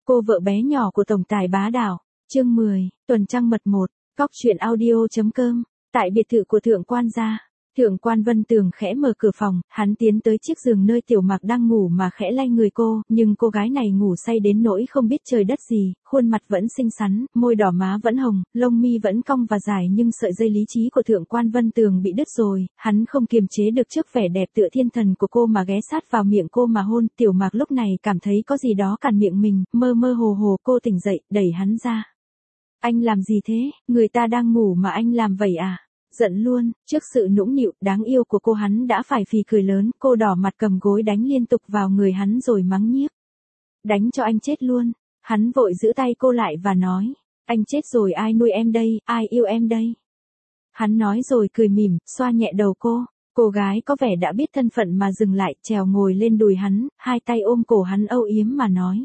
Cô vợ bé nhỏ của tổng tài bá đạo. Chương 10, tuần trăng mật 1, góc truyện audio.com. Tại biệt thự của thượng quan gia, thượng quan Vân Tường khẽ mở cửa phòng, hắn tiến tới chiếc giường nơi Tiểu Mạc đang ngủ mà khẽ lay người cô, nhưng cô gái này ngủ say đến nỗi không biết trời đất gì, khuôn mặt vẫn xinh xắn, môi đỏ má vẫn hồng, lông mi vẫn cong và dài, nhưng sợi dây lý trí của thượng quan Vân Tường bị đứt rồi, hắn không kiềm chế được trước vẻ đẹp tựa thiên thần của cô mà ghé sát vào miệng cô mà hôn. Tiểu Mạc lúc này cảm thấy có gì đó cản miệng mình, mơ mơ hồ hồ cô tỉnh dậy, đẩy hắn ra. Anh làm gì thế, người ta đang ngủ mà anh làm vậy à? Giận luôn, trước sự nũng nịu, đáng yêu của cô hắn đã phải phì cười lớn, cô đỏ mặt cầm gối đánh liên tục vào người hắn rồi mắng nhiếc. Đánh cho anh chết luôn, hắn vội giữ tay cô lại và nói, anh chết rồi ai nuôi em đây, ai yêu em đây. Hắn nói rồi cười mỉm, xoa nhẹ đầu cô gái có vẻ đã biết thân phận mà dừng lại, trèo ngồi lên đùi hắn, hai tay ôm cổ hắn âu yếm mà nói.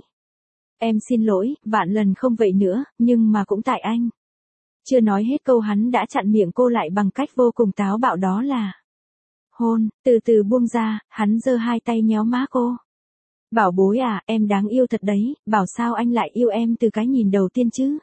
Em xin lỗi, vạn lần không vậy nữa, nhưng mà cũng tại anh. Chưa nói hết câu hắn đã chặn miệng cô lại bằng cách vô cùng táo bạo đó là hôn. Từ từ buông ra, hắn giơ hai tay nhéo má cô. Bảo bối à, em đáng yêu thật đấy, bảo sao anh lại yêu em từ cái nhìn đầu tiên chứ.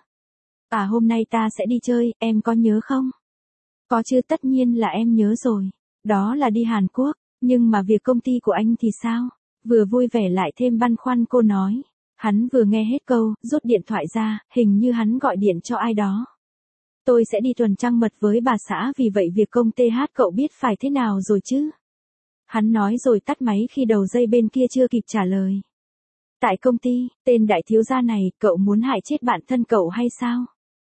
À hôm nay ta sẽ đi chơi, em có nhớ không? Có chứ, tất nhiên là em nhớ rồi. Đó là đi Hàn Quốc, nhưng mà việc công ty của anh thì sao? Vừa vui vẻ lại thêm băn khoăn cô nói. Hắn vừa nghe hết câu, rút điện thoại ra, hình như hắn gọi điện cho ai đó. Tôi sẽ đi tuần trăng mật với bà xã, vì vậy việc công TH cậu biết phải thế nào rồi chứ? Hắn nói rồi tắt máy khi đầu dây bên kia chưa kịp trả lời. Tại công ty, tên đại thiếu gia này, cậu muốn hại chết bạn thân cậu hay sao?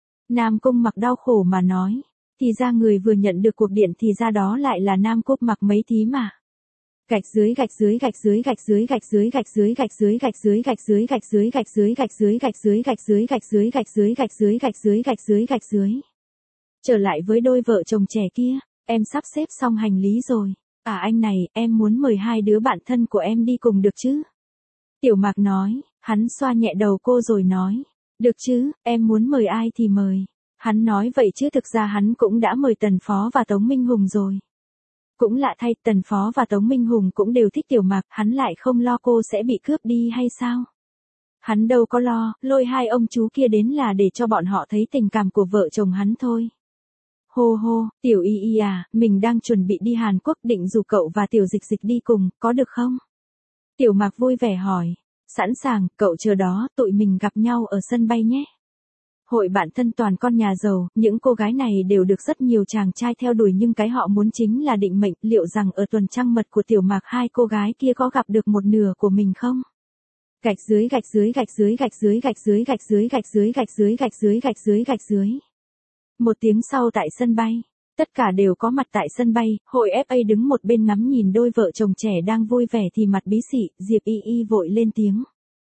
Nam Cung Mặc đau khổ mà nói. Thì ra người vừa nhận được cuộc điện thì ra đó lại là Nam Cung Mặc mấy tí mà. Gạch dưới gạch dưới gạch dưới gạch dưới gạch dưới gạch dưới gạch dưới gạch dưới gạch dưới gạch dưới gạch dưới gạch dưới gạch dưới gạch dưới gạch dưới gạch dưới gạch dưới gạch dưới gạch dưới gạch dưới. Trở lại với đôi vợ chồng trẻ kia, em sắp xếp xong hành lý rồi. À anh này, em muốn mời hai đứa bạn thân của em đi cùng được chứ? Tiểu Mạc nói, hắn xoa nhẹ đầu cô rồi nói, được chứ, em muốn mời ai thì mời. Hắn nói vậy chứ thực ra hắn cũng đã mời Tần Phó và Tống Minh Hùng rồi. Cũng lạ thay, Tần Phó và Tống Minh Hùng cũng đều thích Tiểu Mạc, hắn lại không lo cô sẽ bị cướp đi hay sao? Hắn đâu có lo, lôi hai ông chú kia đến là để cho bọn họ thấy tình cảm của vợ chồng hắn thôi. Hô hô, Tiểu Y Y à, mình đang chuẩn bị đi Hàn Quốc, định rủ cậu và Tiểu Dịch Dịch đi cùng, có được không? Tiểu Mạc vui vẻ hỏi, sẵn sàng, cậu chờ đó, tụi mình gặp nhau ở sân bay nhé. Hội bạn thân toàn con nhà giàu, những cô gái này đều được rất nhiều chàng trai theo đuổi, nhưng cái họ muốn chính là định mệnh. Liệu rằng ở tuần trăng mật của Tiểu Mạc hai cô gái kia có gặp được một nửa của mình không? Gạch dưới gạch dưới gạch dưới gạch dưới gạch dưới gạch dưới gạch dưới gạch dưới gạch dưới gạch dưới gạch dưới. Một tiếng sau tại sân bay, tất cả đều có mặt tại sân bay. Hội FA đứng một bên ngắm nhìn đôi vợ chồng trẻ đang vui vẻ thì mặt bí xị. Diệp Y Y vội lên tiếng.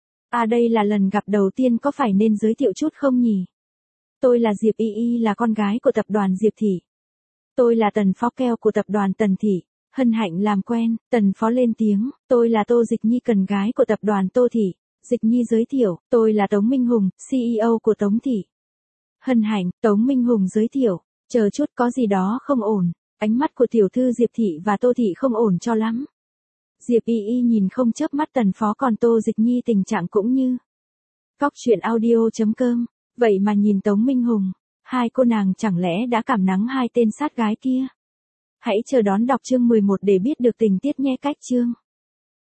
À đây là lần gặp đầu tiên, có phải nên giới thiệu chút không nhỉ? Tôi là Diệp Y Y, là con gái của tập đoàn Diệp Thị. Tôi là Tần Phó Keo của tập đoàn Tần Thị. Hân hạnh làm quen. Tần Phó lên tiếng. Tôi là Tô Dịch Nhi, con gái của tập đoàn Tô Thị. Dịch Nhi giới thiệu. Tôi là Tống Minh Hùng, CEO của Tống Thị. Hân hạnh. Tống Minh Hùng giới thiệu. Chờ chút, có gì đó không ổn. Ánh mắt của tiểu thư Diệp Thị và Tô Thị không ổn cho lắm. Diệp Y Y nhìn không chớp mắt Tần Phó, còn Tô Dịch Nhi tình trạng cũng như. Góc truyện audio.com. Vậy mà nhìn Tống Minh Hùng, hai cô nàng chẳng lẽ đã cảm nắng hai tên sát gái kia? Hãy chờ đón đọc chương 11 để biết được tình tiết nhé. Cách chương